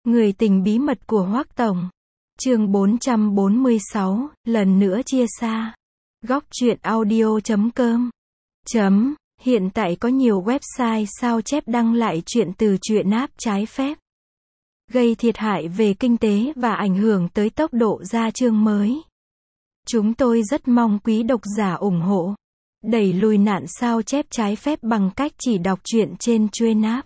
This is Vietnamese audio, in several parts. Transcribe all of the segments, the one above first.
Người tình bí mật của Hoắc Tổng. Chương 446, lần nữa chia xa. Góc truyện audio.com. Hiện tại có nhiều website sao chép đăng lại chuyện từ truyện app trái phép, gây thiệt hại về kinh tế và ảnh hưởng tới tốc độ ra chương mới. Chúng tôi rất mong quý độc giả ủng hộ, đẩy lùi nạn sao chép trái phép bằng cách chỉ đọc truyện trên truyện app.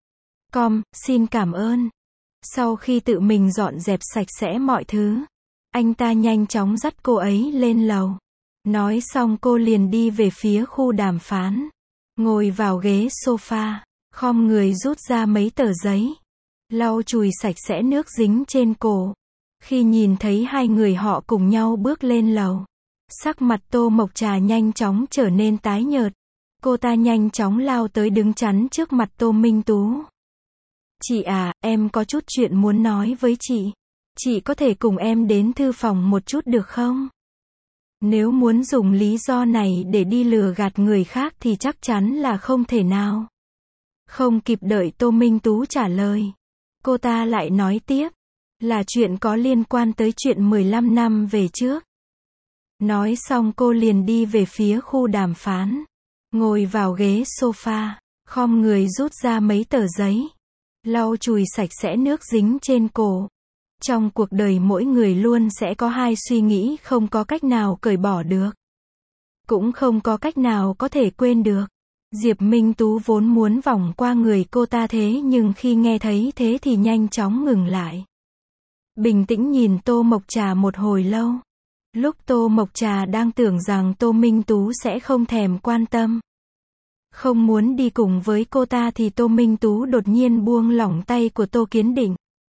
Xin cảm ơn. Sau khi tự mình dọn dẹp sạch sẽ mọi thứ, anh ta nhanh chóng dắt cô ấy lên lầu. Nói xong cô liền đi về phía khu đàm phán. Ngồi vào ghế sofa, khom người rút ra mấy tờ giấy, lau chùi sạch sẽ nước dính trên cổ. Khi nhìn thấy hai người họ cùng nhau bước lên lầu, sắc mặt Tô Mộc Trà nhanh chóng trở nên tái nhợt. Cô ta nhanh chóng lao tới đứng chắn trước mặt Tô Minh Tú. Chị à, em có chút chuyện muốn nói với chị. Chị có thể cùng em đến thư phòng một chút được không? Nếu muốn dùng lý do này để đi lừa gạt người khác thì chắc chắn là không thể nào. Không kịp đợi Tô Minh Tú trả lời, cô ta lại nói tiếp, là chuyện có liên quan tới chuyện 15 năm về trước. Nói xong cô liền đi về phía khu đàm phán, ngồi vào ghế sofa, khom người rút ra mấy tờ giấy, lau chùi sạch sẽ nước dính trên cổ. Trong cuộc đời mỗi người luôn sẽ có hai suy nghĩ không có cách nào cởi bỏ được, cũng không có cách nào có thể quên được. Diệp Minh Tú vốn muốn vòng qua người cô ta thế nhưng khi nghe thấy thế thì nhanh chóng ngừng lại. Bình tĩnh nhìn Tô Mộc Trà một hồi lâu. Lúc Tô Mộc Trà đang tưởng rằng Tô Minh Tú sẽ không thèm quan tâm, không muốn đi cùng với cô ta thì Tô Minh Tú đột nhiên buông lỏng tay của Tô Kiến Định.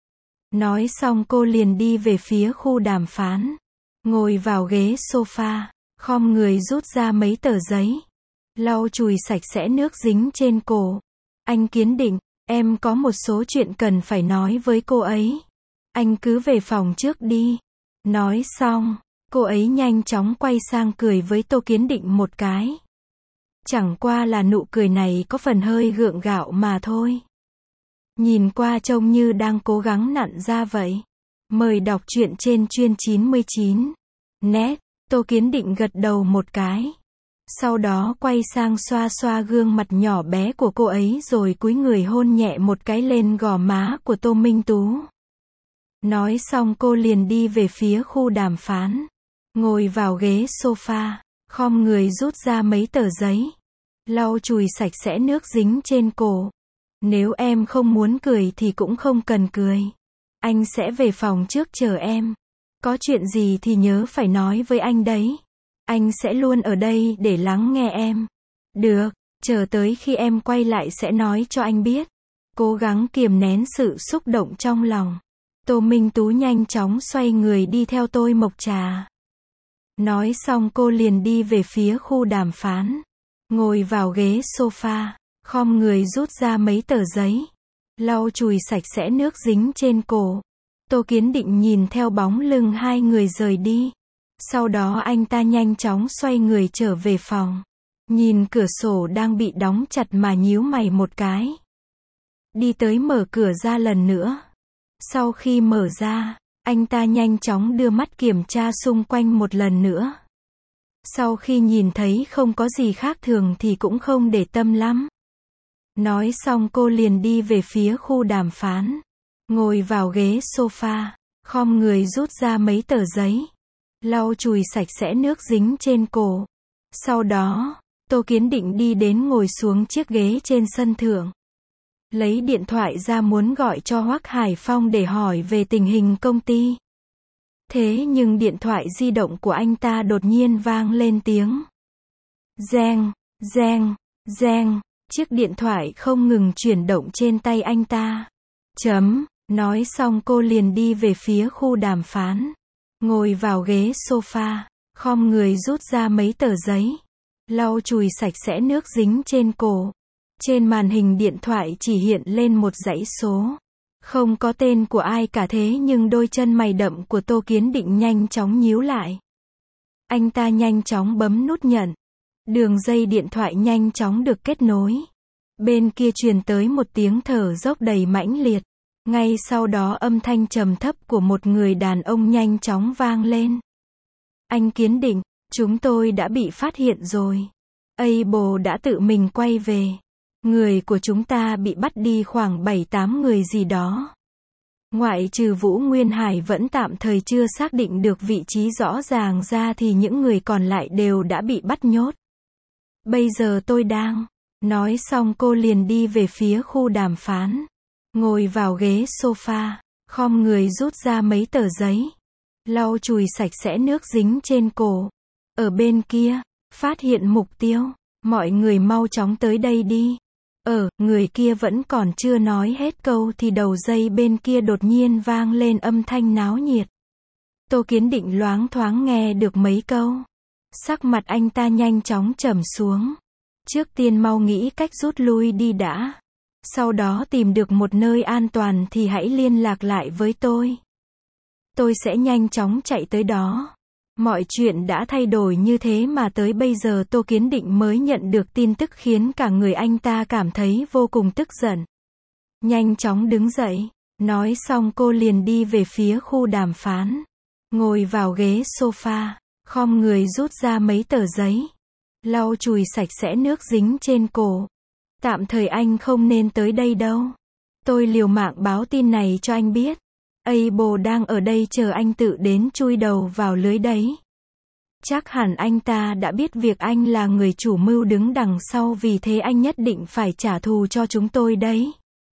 Nói xong cô liền đi về phía khu đàm phán, ngồi vào ghế sofa, khom người rút ra mấy tờ giấy, lau chùi sạch sẽ nước dính trên cổ. Anh Kiến Định, em có một số chuyện cần phải nói với cô ấy. Anh cứ về phòng trước đi. Nói xong, cô ấy nhanh chóng quay sang cười với Tô Kiến Định một cái. Chẳng qua là nụ cười này có phần hơi gượng gạo mà thôi. Nhìn qua trông như đang cố gắng nặn ra vậy. Mời đọc truyện trên chuyên 99. Net, Tô Kiến Định gật đầu một cái. Sau đó quay sang xoa xoa gương mặt nhỏ bé của cô ấy rồi cúi người hôn nhẹ một cái lên gò má của Tô Minh Tú. Nói xong cô liền đi về phía khu đàm phán. Ngồi vào ghế sofa, khom người rút ra mấy tờ giấy, lau chùi sạch sẽ nước dính trên cổ. Nếu em không muốn cười thì cũng không cần cười. Anh sẽ về phòng trước chờ em. Có chuyện gì thì nhớ phải nói với anh đấy. Anh sẽ luôn ở đây để lắng nghe em. Được, chờ tới khi em quay lại sẽ nói cho anh biết. Cố gắng kiềm nén sự xúc động trong lòng. Tô Minh Tú nhanh chóng xoay người đi theo Tô Mộc Trà. Nói xong cô liền đi về phía khu đàm phán. Ngồi vào ghế sofa, khom người rút ra mấy tờ giấy, lau chùi sạch sẽ nước dính trên cổ. Tô Kiến Định nhìn theo bóng lưng hai người rời đi. Sau đó anh ta nhanh chóng xoay người trở về phòng. Nhìn cửa sổ đang bị đóng chặt mà nhíu mày một cái. Đi tới mở cửa ra lần nữa. Sau khi mở ra, anh ta nhanh chóng đưa mắt kiểm tra xung quanh một lần nữa. Sau khi nhìn thấy không có gì khác thường thì cũng không để tâm lắm. Nói xong cô liền đi về phía khu đàm phán. Ngồi vào ghế sofa, khom người rút ra mấy tờ giấy, lau chùi sạch sẽ nước dính trên cổ. Sau đó, Tô Kiến Định đi đến ngồi xuống chiếc ghế trên sân thượng. Lấy điện thoại ra muốn gọi cho Hoắc Hải Phong để hỏi về tình hình công ty. Thế nhưng điện thoại di động của anh ta đột nhiên vang lên tiếng reng, reng, reng. Chiếc điện thoại không ngừng chuyển động trên tay anh ta. Nói xong cô liền đi về phía khu đàm phán. Ngồi vào ghế sofa, khom người rút ra mấy tờ giấy, lau chùi sạch sẽ nước dính trên cổ. Trên màn hình điện thoại chỉ hiện lên một dãy số. Không có tên của ai cả thế nhưng đôi chân mày đậm của Tô Kiến Định nhanh chóng nhíu lại. Anh ta nhanh chóng bấm nút nhận. Đường dây điện thoại nhanh chóng được kết nối. Bên kia truyền tới một tiếng thở dốc đầy mãnh liệt. Ngay sau đó âm thanh trầm thấp của một người đàn ông nhanh chóng vang lên. Anh Kiến Định, chúng tôi đã bị phát hiện rồi. Able đã tự mình quay về. Người của chúng ta bị bắt đi khoảng 7-8 người gì đó. Ngoại trừ Vũ Nguyên Hải vẫn tạm thời chưa xác định được vị trí rõ ràng ra thì những người còn lại đều đã bị bắt nhốt. Bây giờ tôi đang. Nói xong cô liền đi về phía khu đàm phán. Ngồi vào ghế sofa, khom người rút ra mấy tờ giấy. Lau chùi sạch sẽ nước dính trên cổ. Ở bên kia, phát hiện mục tiêu. Mọi người mau chóng tới đây đi. Người kia vẫn còn chưa nói hết câu thì đầu dây bên kia đột nhiên vang lên âm thanh náo nhiệt. Tô Kiến Định loáng thoáng nghe được mấy câu. Sắc mặt anh ta nhanh chóng trầm xuống. Trước tiên mau nghĩ cách rút lui đi đã. Sau đó tìm được một nơi an toàn thì hãy liên lạc lại với tôi. Tôi sẽ nhanh chóng chạy tới đó. Mọi chuyện đã thay đổi như thế mà tới bây giờ Tô Kiến Định mới nhận được tin tức khiến cả người anh ta cảm thấy vô cùng tức giận. Nhanh chóng đứng dậy. Nói xong cô liền đi về phía khu đàm phán. Ngồi vào ghế sofa. Khom người rút ra mấy tờ giấy. Lau chùi sạch sẽ nước dính trên cổ. Tạm thời anh không nên tới đây đâu. Tôi liều mạng báo tin này cho anh biết. Able đang ở đây chờ anh tự đến chui đầu vào lưới đấy. Chắc hẳn anh ta đã biết việc anh là người chủ mưu đứng đằng sau vì thế anh nhất định phải trả thù cho chúng tôi đấy.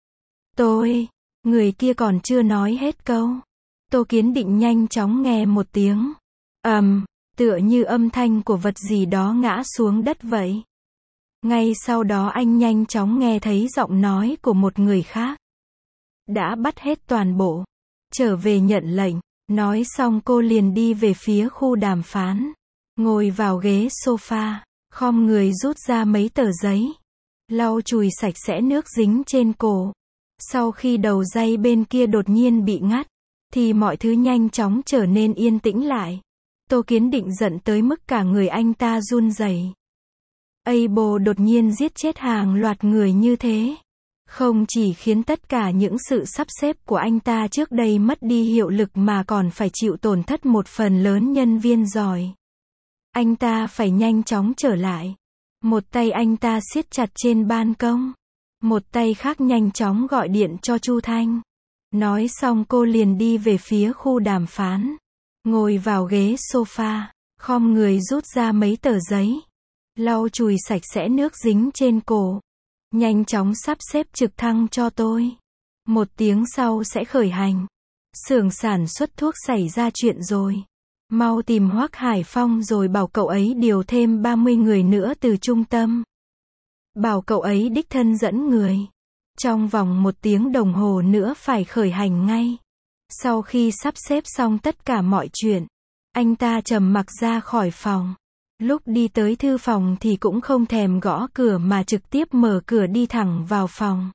Người kia còn chưa nói hết câu. Tô Kiến Định nhanh chóng nghe một tiếng. Tựa như âm thanh của vật gì đó ngã xuống đất vậy. Ngay sau đó anh nhanh chóng nghe thấy giọng nói của một người khác. Đã bắt hết toàn bộ. Trở về nhận lệnh. Nói xong cô liền đi về phía khu đàm phán. Ngồi vào ghế sofa. Khom người rút ra mấy tờ giấy. Lau chùi sạch sẽ nước dính trên cổ. Sau khi đầu dây bên kia đột nhiên bị ngắt. Thì mọi thứ nhanh chóng trở nên yên tĩnh lại. Tô Kiến Định giận tới mức cả người anh ta run rẩy. Able đột nhiên giết chết hàng loạt người như thế. Không chỉ khiến tất cả những sự sắp xếp của anh ta trước đây mất đi hiệu lực mà còn phải chịu tổn thất một phần lớn nhân viên giỏi. Anh ta phải nhanh chóng trở lại. Một tay anh ta siết chặt trên ban công. Một tay khác nhanh chóng gọi điện cho Chu Thanh. Nói xong cô liền đi về phía khu đàm phán. Ngồi vào ghế sofa. Khom người rút ra mấy tờ giấy. Lau chùi sạch sẽ nước dính trên cổ. Nhanh chóng sắp xếp trực thăng cho tôi. 1 tiếng sau sẽ khởi hành. Xưởng sản xuất thuốc xảy ra chuyện rồi. Mau tìm Hoắc Hải Phong rồi bảo cậu ấy điều thêm 30 người nữa từ trung tâm. Bảo cậu ấy đích thân dẫn người. Trong vòng 1 tiếng đồng hồ nữa phải khởi hành ngay. Sau khi sắp xếp xong tất cả mọi chuyện, anh ta trầm mặc ra khỏi phòng. Lúc đi tới thư phòng thì cũng không thèm gõ cửa mà trực tiếp mở cửa đi thẳng vào phòng.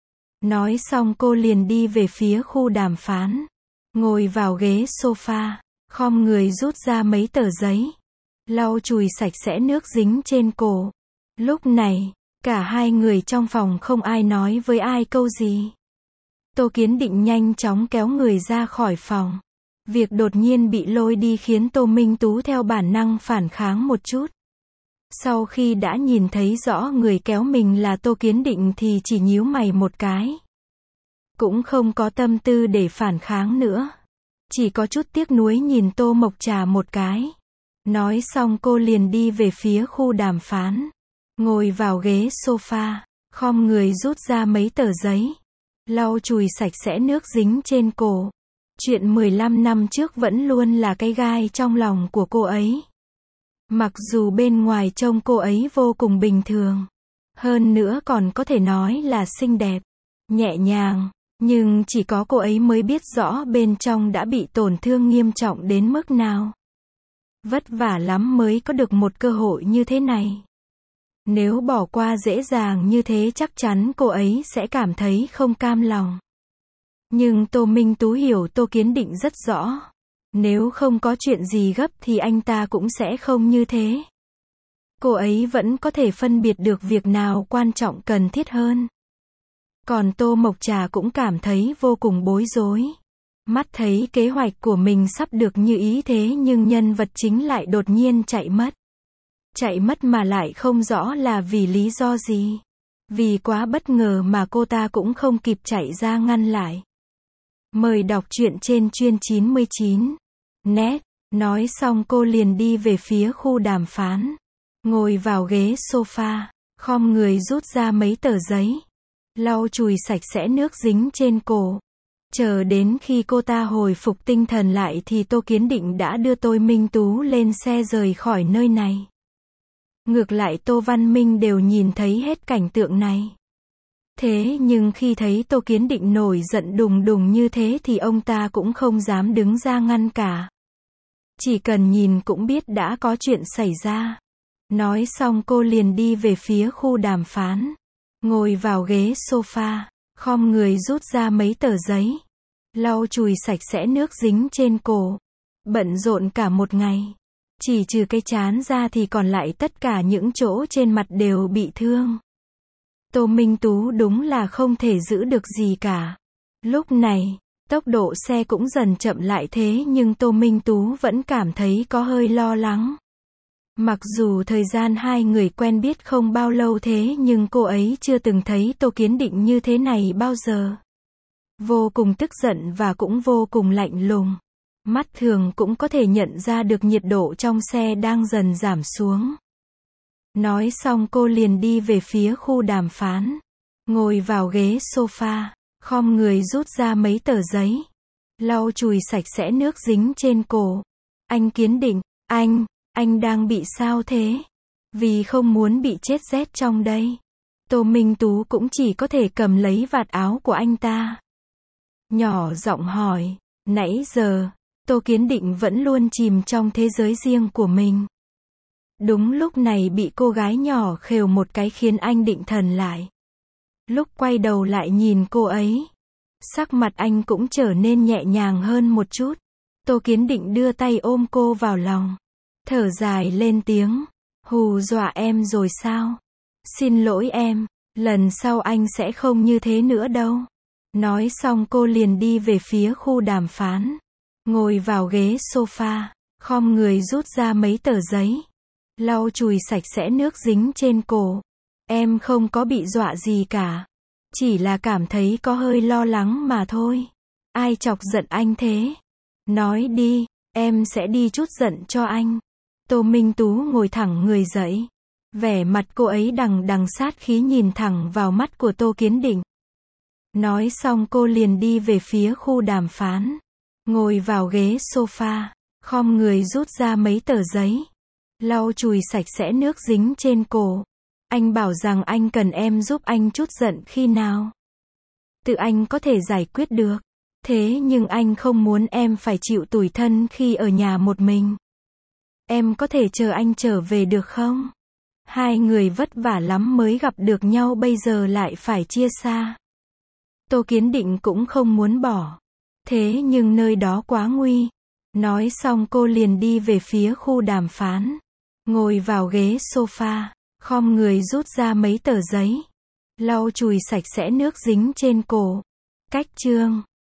Nói xong cô liền đi về phía khu đàm phán. Ngồi vào ghế sofa, khom người rút ra mấy tờ giấy. Lau chùi sạch sẽ nước dính trên cổ. Lúc này, cả hai người trong phòng không ai nói với ai câu gì. Tô Kiến Định nhanh chóng kéo người ra khỏi phòng. Việc đột nhiên bị lôi đi khiến Tô Minh Tú theo bản năng phản kháng một chút. Sau khi đã nhìn thấy rõ người kéo mình là Tô Kiến Định thì chỉ nhíu mày một cái. Cũng không có tâm tư để phản kháng nữa. Chỉ có chút tiếc nuối nhìn Tô Mộc Trà một cái. Nói xong cô liền đi về phía khu đàm phán. Ngồi vào ghế sofa, khom người rút ra mấy tờ giấy. Lau chùi sạch sẽ nước dính trên cổ. Chuyện 15 năm trước vẫn luôn là cái gai trong lòng của cô ấy. Mặc dù bên ngoài trông cô ấy vô cùng bình thường. Hơn nữa còn có thể nói là xinh đẹp, nhẹ nhàng. Nhưng chỉ có cô ấy mới biết rõ bên trong đã bị tổn thương nghiêm trọng đến mức nào. Vất vả lắm mới có được một cơ hội như thế này. Nếu bỏ qua dễ dàng như thế chắc chắn cô ấy sẽ cảm thấy không cam lòng. Nhưng Tô Minh Tú hiểu Tô Kiến Định rất rõ. Nếu không có chuyện gì gấp thì anh ta cũng sẽ không như thế. Cô ấy vẫn có thể phân biệt được việc nào quan trọng cần thiết hơn. Còn Tô Mộc Trà cũng cảm thấy vô cùng bối rối. Mắt thấy kế hoạch của mình sắp được như ý thế nhưng nhân vật chính lại đột nhiên chạy mất. Chạy mất mà lại không rõ là vì lý do gì. Vì quá bất ngờ mà cô ta cũng không kịp chạy ra ngăn lại. Mời đọc truyện trên chuyên 99. Net. Nói xong cô liền đi về phía khu đàm phán. Ngồi vào ghế sofa, khom người rút ra mấy tờ giấy. Lau chùi sạch sẽ nước dính trên cổ. Chờ đến khi cô ta hồi phục tinh thần lại thì Tô Kiến Định đã đưa Tô Minh Tú lên xe rời khỏi nơi này. Ngược lại Tô Văn Minh đều nhìn thấy hết cảnh tượng này. Thế nhưng khi thấy Tô Kiến Định nổi giận đùng đùng như thế thì ông ta cũng không dám đứng ra ngăn cả. Chỉ cần nhìn cũng biết đã có chuyện xảy ra. Nói xong cô liền đi về phía khu đàm phán. Ngồi vào ghế sofa, khom người rút ra mấy tờ giấy. Lau chùi sạch sẽ nước dính trên cổ. Bận rộn cả một ngày. Chỉ trừ cái trán ra thì còn lại tất cả những chỗ trên mặt đều bị thương. Tô Minh Tú đúng là không thể giữ được gì cả. Lúc này, tốc độ xe cũng dần chậm lại thế nhưng Tô Minh Tú vẫn cảm thấy có hơi lo lắng. Mặc dù thời gian hai người quen biết không bao lâu thế nhưng cô ấy chưa từng thấy Tô Kiến Định như thế này bao giờ. Vô cùng tức giận và cũng vô cùng lạnh lùng. Mắt thường cũng có thể nhận ra được nhiệt độ trong xe đang dần giảm xuống. Nói xong cô liền đi về phía khu đàm phán. Ngồi vào ghế sofa, khom người rút ra mấy tờ giấy. Lau chùi sạch sẽ nước dính trên cổ. Anh Kiến Định, anh đang bị sao thế? Vì không muốn bị chết rét trong đây. Tô Minh Tú cũng chỉ có thể cầm lấy vạt áo của anh ta. Nhỏ giọng hỏi, nãy giờ, Tô Kiến Định vẫn luôn chìm trong thế giới riêng của mình. Đúng lúc này bị cô gái nhỏ khều một cái khiến anh định thần lại. Lúc quay đầu lại nhìn cô ấy, sắc mặt anh cũng trở nên nhẹ nhàng hơn một chút. Tô Kiến Định đưa tay ôm cô vào lòng. Thở dài lên tiếng. Hù dọa em rồi sao? Xin lỗi em, lần sau anh sẽ không như thế nữa đâu. Nói xong cô liền đi về phía khu đàm phán. Ngồi vào ghế sofa, khom người rút ra mấy tờ giấy. Lau chùi sạch sẽ nước dính trên cổ. Em không có bị dọa gì cả. Chỉ là cảm thấy có hơi lo lắng mà thôi. Ai chọc giận anh thế? Nói đi, em sẽ đi chút giận cho anh. Tô Minh Tú ngồi thẳng người dậy. Vẻ mặt cô ấy đằng đằng sát khí nhìn thẳng vào mắt của Tô Kiến Định. Nói xong cô liền đi về phía khu đàm phán. Ngồi vào ghế sofa, khom người rút ra mấy tờ giấy. Lau chùi sạch sẽ nước dính trên cổ. Anh bảo rằng anh cần em giúp anh chút giận khi nào. Tự anh có thể giải quyết được. Thế nhưng anh không muốn em phải chịu tủi thân khi ở nhà một mình. Em có thể chờ anh trở về được không? Hai người vất vả lắm mới gặp được nhau bây giờ lại phải chia xa. Tô Kiến Định cũng không muốn bỏ. Thế nhưng nơi đó quá nguy. Nói xong cô liền đi về phía khu đàm phán. Ngồi vào ghế sofa, khom người rút ra mấy tờ giấy. Lau chùi sạch sẽ nước dính trên cổ. Cách chương